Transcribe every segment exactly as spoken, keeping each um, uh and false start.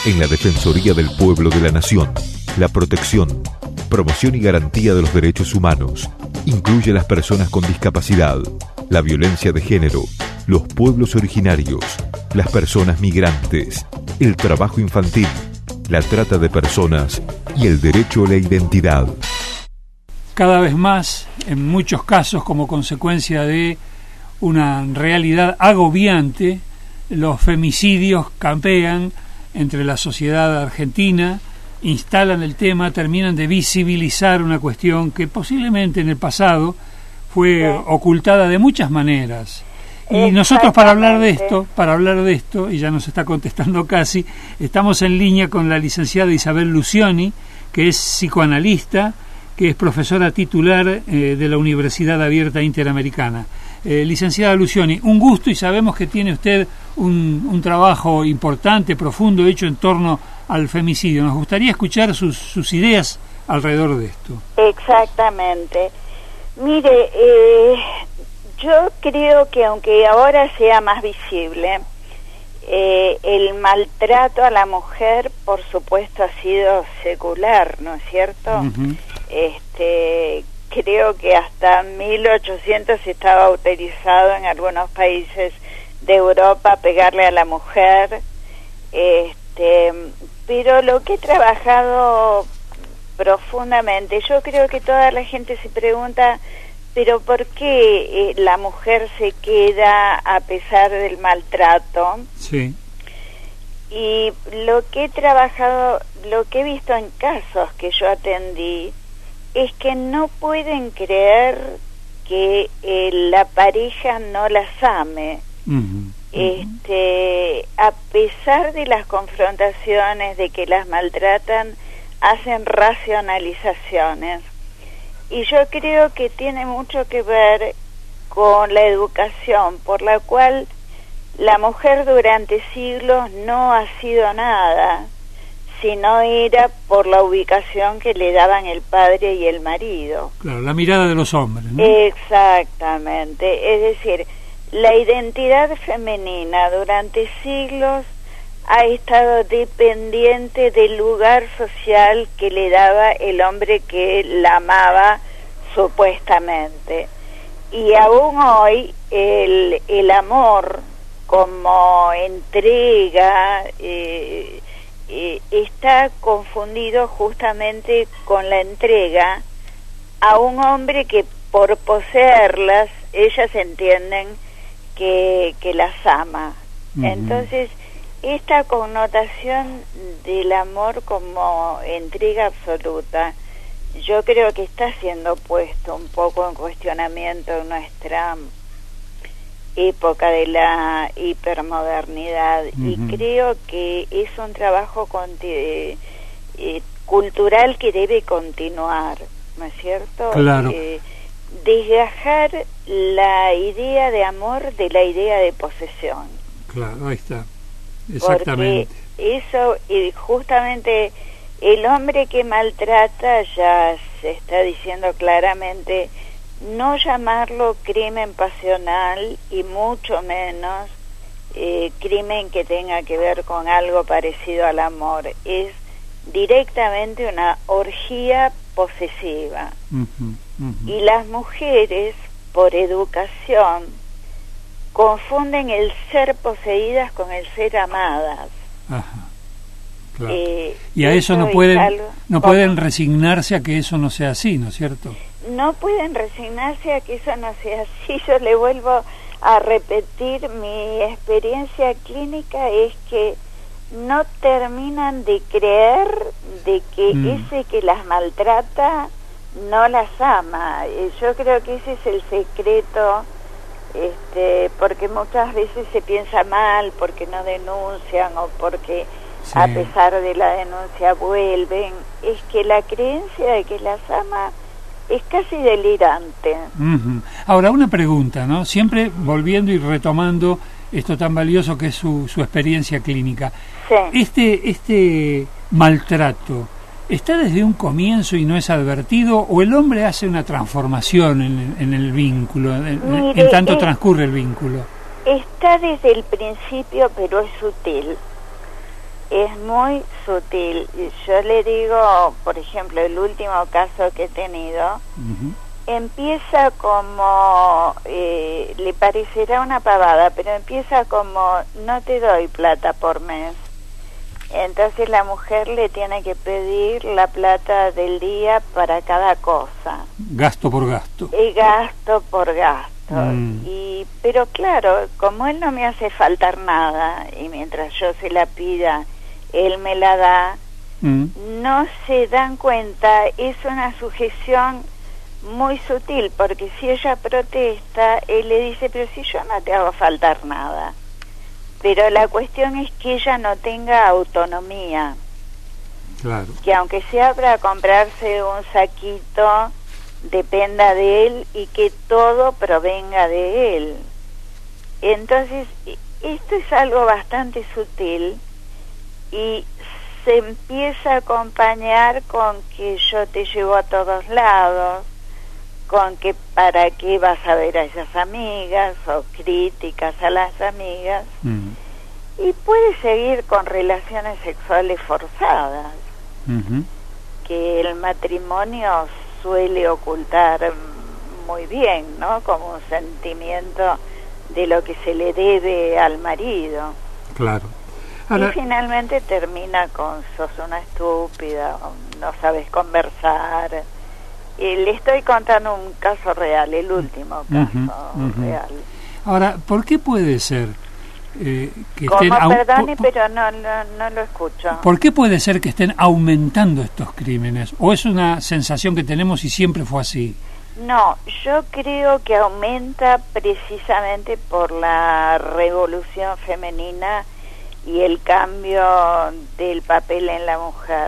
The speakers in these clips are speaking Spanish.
En la Defensoría del Pueblo de la Nación, la protección, promoción y garantía de los derechos humanos incluye a las personas con discapacidad, la violencia de género, los pueblos originarios, las personas migrantes, el trabajo infantil, la trata de personas y el derecho a la identidad. Cada vez más, en muchos casos, como consecuencia de una realidad agobiante, los femicidios campean entre la sociedad argentina, instalan el tema, terminan de visibilizar una cuestión que posiblemente en el pasado fue sí. ocultada de muchas maneras. Y nosotros para hablar de esto, para hablar de esto, y ya nos está contestando casi, estamos en línea con la licenciada Isabel Lucioni, que es psicoanalista, que es profesora titular eh, de la Universidad Abierta Interamericana. Eh, licenciada Lucioni, un gusto, y sabemos que tiene usted un, un trabajo importante, profundo, hecho en torno al femicidio. Nos gustaría escuchar sus, sus ideas alrededor de esto. Exactamente. Mire, eh, yo creo que aunque ahora sea más visible, eh, el maltrato a la mujer, por supuesto, ha sido secular, ¿no es cierto? Uh-huh. Este, creo que hasta mil ochocientos estaba autorizado en algunos países de Europa pegarle a la mujer, este, pero lo que he trabajado profundamente, yo creo que toda la gente se pregunta, pero ¿por qué eh, la mujer se queda a pesar del maltrato? Sí. Y lo que he trabajado, lo que he visto en casos que yo atendí, es que no pueden creer que eh, la pareja no las ame. Uh-huh. Este, a pesar de las confrontaciones, de que las maltratan, hacen racionalizaciones. Y yo creo que tiene mucho que ver con la educación, por la cual la mujer durante siglos no ha sido nada, sino era por la ubicación que le daban el padre y el marido. Claro, la mirada de los hombres, ¿no? Exactamente, es decir, la identidad femenina durante siglos ha estado dependiente del lugar social que le daba el hombre que la amaba supuestamente. Y aún hoy el, el amor como entrega eh, eh, está confundido justamente con la entrega a un hombre que por poseerlas ellas entienden que, que las ama. Uh-huh. Entonces esta connotación del amor como entrega absoluta, yo creo que está siendo puesto un poco en cuestionamiento en nuestra época de la hipermodernidad. Uh-huh. Y creo que es un trabajo conti- eh, eh, cultural que debe continuar, ¿no es cierto? Claro. Eh, desgajar la idea de amor de la idea de posesión. Claro, ahí está. Exactamente. Porque eso, y justamente el hombre que maltrata, ya se está diciendo claramente, no llamarlo crimen pasional y mucho menos eh, crimen que tenga que ver con algo parecido al amor. Es directamente una orgía posesiva. Uh-huh, uh-huh. Y las mujeres, por educación, confunden el ser poseídas con el ser amadas. Ajá, claro. Eh, y a eso, eso no pueden algo, no pueden resignarse a que eso no sea así, ¿no es cierto? No pueden resignarse a que eso no sea así. Yo le vuelvo a repetir, mi experiencia clínica es que no terminan de creer de que mm. ese que las maltrata no las ama. Yo creo que ese es el secreto, este, porque muchas veces se piensa mal, porque no denuncian o porque sí. a pesar de la denuncia vuelven. Es que la creencia de que las ama es casi delirante. Uh-huh. Ahora, una pregunta, ¿no? Siempre volviendo y retomando esto tan valioso que es su, su experiencia clínica. Sí. Este, este maltrato, ¿está desde un comienzo y no es advertido, o el hombre hace una transformación en, en el vínculo, en, Mire, en tanto es, transcurre el vínculo? Está desde el principio, pero es sutil. es muy sutil. Yo le digo, por ejemplo, el último caso que he tenido, uh-huh. empieza como, eh, le parecerá una pavada, pero empieza como, no te doy plata por mes. Entonces la mujer le tiene que pedir la plata del día para cada cosa. Gasto por gasto. Y gasto por gasto. Mm. Y, pero claro, como él no me hace faltar nada, y mientras yo se la pida, él me la da, mm. no se dan cuenta, es una sujeción muy sutil, porque si ella protesta, él le dice, pero si yo no te hago faltar nada. Pero la cuestión es que ella no tenga autonomía. Claro. Que aunque sea para comprarse un saquito, dependa de él y que todo provenga de él. Entonces, esto es algo bastante sutil y se empieza a acompañar con que yo te llevo a todos lados, con que para qué vas a ver a esas amigas o críticas a las amigas, mm. y puede seguir con relaciones sexuales forzadas, uh-huh. que el matrimonio suele ocultar muy bien, ¿no? Como un sentimiento de lo que se le debe al marido. Claro. Ahora... Y finalmente termina con sos una estúpida, no sabes conversar. Y le estoy contando un caso real, el último caso uh-huh, uh-huh. real. Ahora, ¿por qué puede ser eh, que Como, estén... perdone, au- pero no, no, no lo escucho. ¿Por qué puede ser que estén aumentando estos crímenes? ¿O es una sensación que tenemos y siempre fue así? No, yo creo que aumenta precisamente por la revolución femenina y el cambio del papel en la mujer.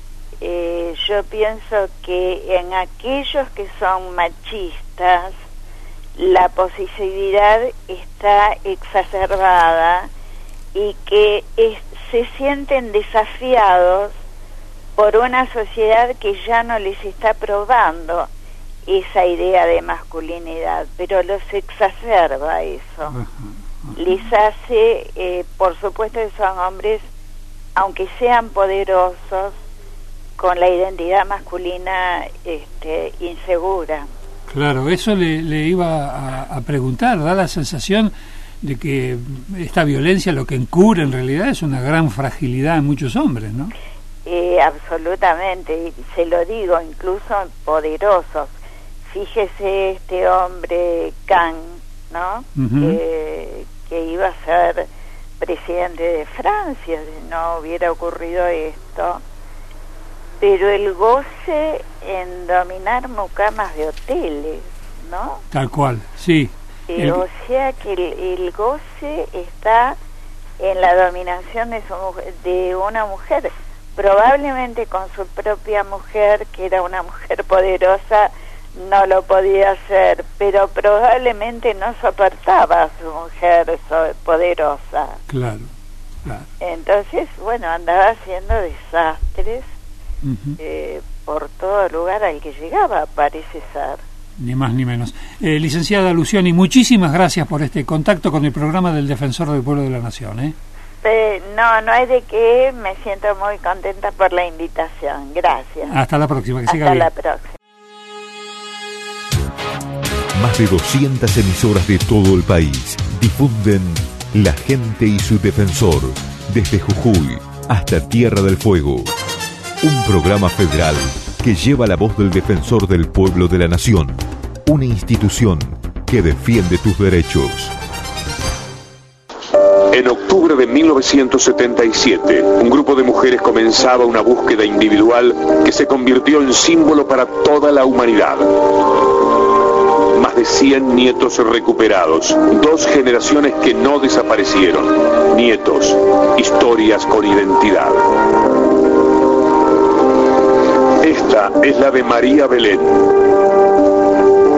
Eh, yo pienso que en aquellos que son machistas la posesividad está exacerbada y que es, se sienten desafiados por una sociedad que ya no les está probando esa idea de masculinidad, pero los exacerba eso. Uh-huh, uh-huh. Les hace, eh, por supuesto que son hombres, aunque sean poderosos, con la identidad masculina este, insegura. Claro, eso le, le iba a, a preguntar. Da la sensación de que esta violencia lo que encubre en realidad es una gran fragilidad en muchos hombres, ¿no? Eh, absolutamente, y se lo digo, incluso poderosos. Fíjese este hombre Khan, ¿no? Uh-huh. que, que iba a ser presidente de Francia, si no hubiera ocurrido esto. Pero el goce en dominar mucamas de hoteles, ¿no? Tal cual, sí. Eh, el... O sea que el, el goce está en la dominación de, su, de una mujer, probablemente con su propia mujer, que era una mujer poderosa, no lo podía hacer, pero probablemente no soportaba a su mujer poderosa. Claro, claro. Entonces, bueno, andaba haciendo desastres. Uh-huh. Eh, por todo lugar al que llegaba, parece ser. Ni más ni menos. Eh, licenciada Lucioni, muchísimas gracias por este contacto con el programa del Defensor del Pueblo de la Nación. ¿eh? Eh, no, no hay de qué, me siento muy contenta por la invitación. Gracias. Hasta la próxima, que Hasta siga bien. Hasta la próxima. Más de doscientas emisoras de todo el país difunden La Gente y su Defensor, desde Jujuy hasta Tierra del Fuego. Un programa federal que lleva la voz del Defensor del Pueblo de la Nación, una institución que defiende tus derechos. En octubre de mil novecientos setenta y siete, un grupo de mujeres comenzaba una búsqueda individual que se convirtió en símbolo para toda la humanidad. Más de cien nietos recuperados, dos generaciones que no desaparecieron. Nietos, historias con identidad. Esta es la de María Belén.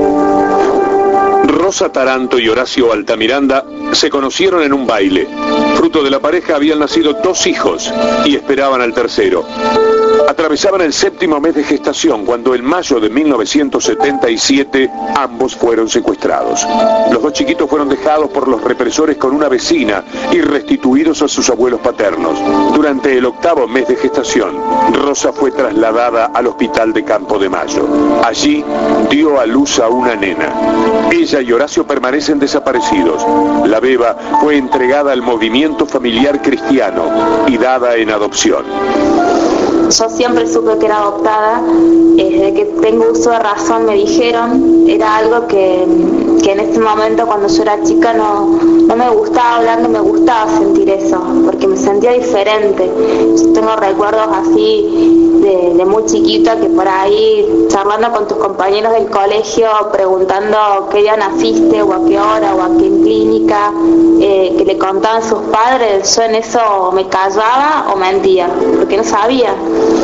Rosa Taranto y Horacio Altamiranda se conocieron en un baile. Fruto de la pareja habían nacido dos hijos y esperaban al tercero. Atravesaban el séptimo mes de gestación cuando en mayo de mil novecientos setenta y siete ambos fueron secuestrados. Los dos chiquitos fueron dejados por los represores con una vecina y restituidos a sus abuelos paternos. Durante el octavo mes de gestación, Rosa fue trasladada al hospital de Campo de Mayo. Allí dio a luz a una nena. Ella y Horacio permanecen desaparecidos. La beba fue entregada al movimiento familiar cristiano y dada en adopción. Yo siempre supe que era adoptada, desde que tengo uso de razón me dijeron, era algo que, que en este momento cuando yo era chica no, no me gustaba hablar, no me gustaba sentir eso, porque me sentía diferente. Yo tengo recuerdos así de, de muy chiquita que por ahí charlando con tus compañeros del colegio, preguntando qué día naciste o a qué hora o a qué clínica, eh, que le contaban sus padres, yo en eso me callaba o mentía, porque no sabía.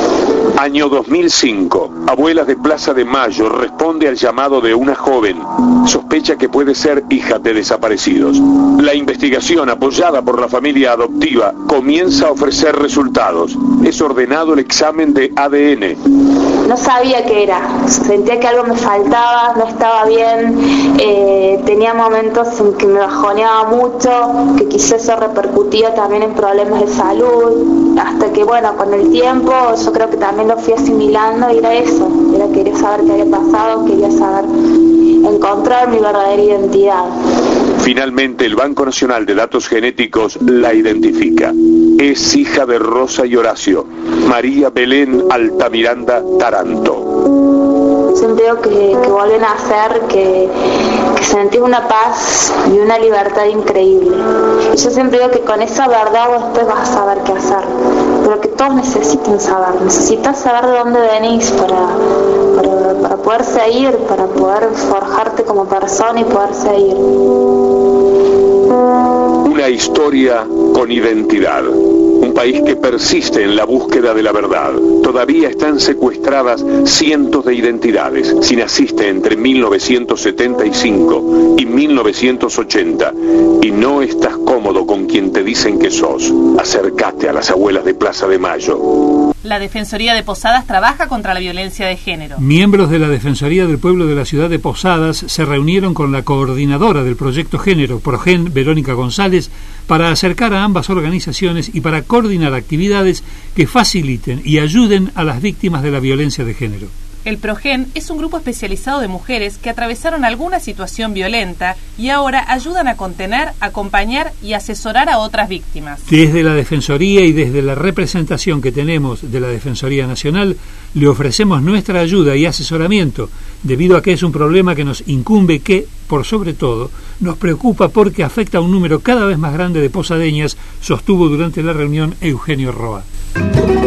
Año dos mil cinco. Abuelas de Plaza de Mayo responde al llamado de una joven. Sospecha que puede ser hija de desaparecidos. La investigación, apoyada por la familia adoptiva, comienza a ofrecer resultados. Es ordenado el examen de A D N. No sabía qué era. Sentía que algo me faltaba, no estaba bien. Eh, tenía momentos en que me bajoneaba mucho, que quizás eso repercutía también en problemas de salud. Hasta que, bueno, con el tiempo yo creo que también lo fui asimilando y era eso, era querer saber qué había pasado, quería saber encontrar mi verdadera identidad. Finalmente el Banco Nacional de Datos Genéticos la identifica. Es hija de Rosa y Horacio, María Belén Altamiranda Taranto. Siempre digo que, que vuelven a hacer, que, que sentí una paz y una libertad increíble. Y yo siempre digo que con esa verdad vos después vas a saber qué hacer. Pero que todos necesitan saber, necesitas saber de dónde venís para, para, para poder seguir, para poder forjarte como persona y poder seguir. Una historia con identidad. Un país que persiste en la búsqueda de la verdad. Todavía están secuestradas cientos de identidades. Si naciste entre mil novecientos setenta y cinco y mil novecientos ochenta y no estás cómodo con quien te dicen que sos, acércate a las abuelas de Plaza de Mayo. La Defensoría de Posadas trabaja contra la violencia de género. Miembros de la Defensoría del Pueblo de la ciudad de Posadas se reunieron con la coordinadora del proyecto Género, Progen, Verónica González, para acercar a ambas organizaciones y para coordinar actividades que faciliten y ayuden a las víctimas de la violencia de género. El Progen es un grupo especializado de mujeres que atravesaron alguna situación violenta y ahora ayudan a contener, acompañar y asesorar a otras víctimas. Desde la Defensoría y desde la representación que tenemos de la Defensoría Nacional, le ofrecemos nuestra ayuda y asesoramiento, debido a que es un problema que nos incumbe, que, por sobre todo, nos preocupa porque afecta a un número cada vez más grande de posadeñas, sostuvo durante la reunión Eugenio Roa.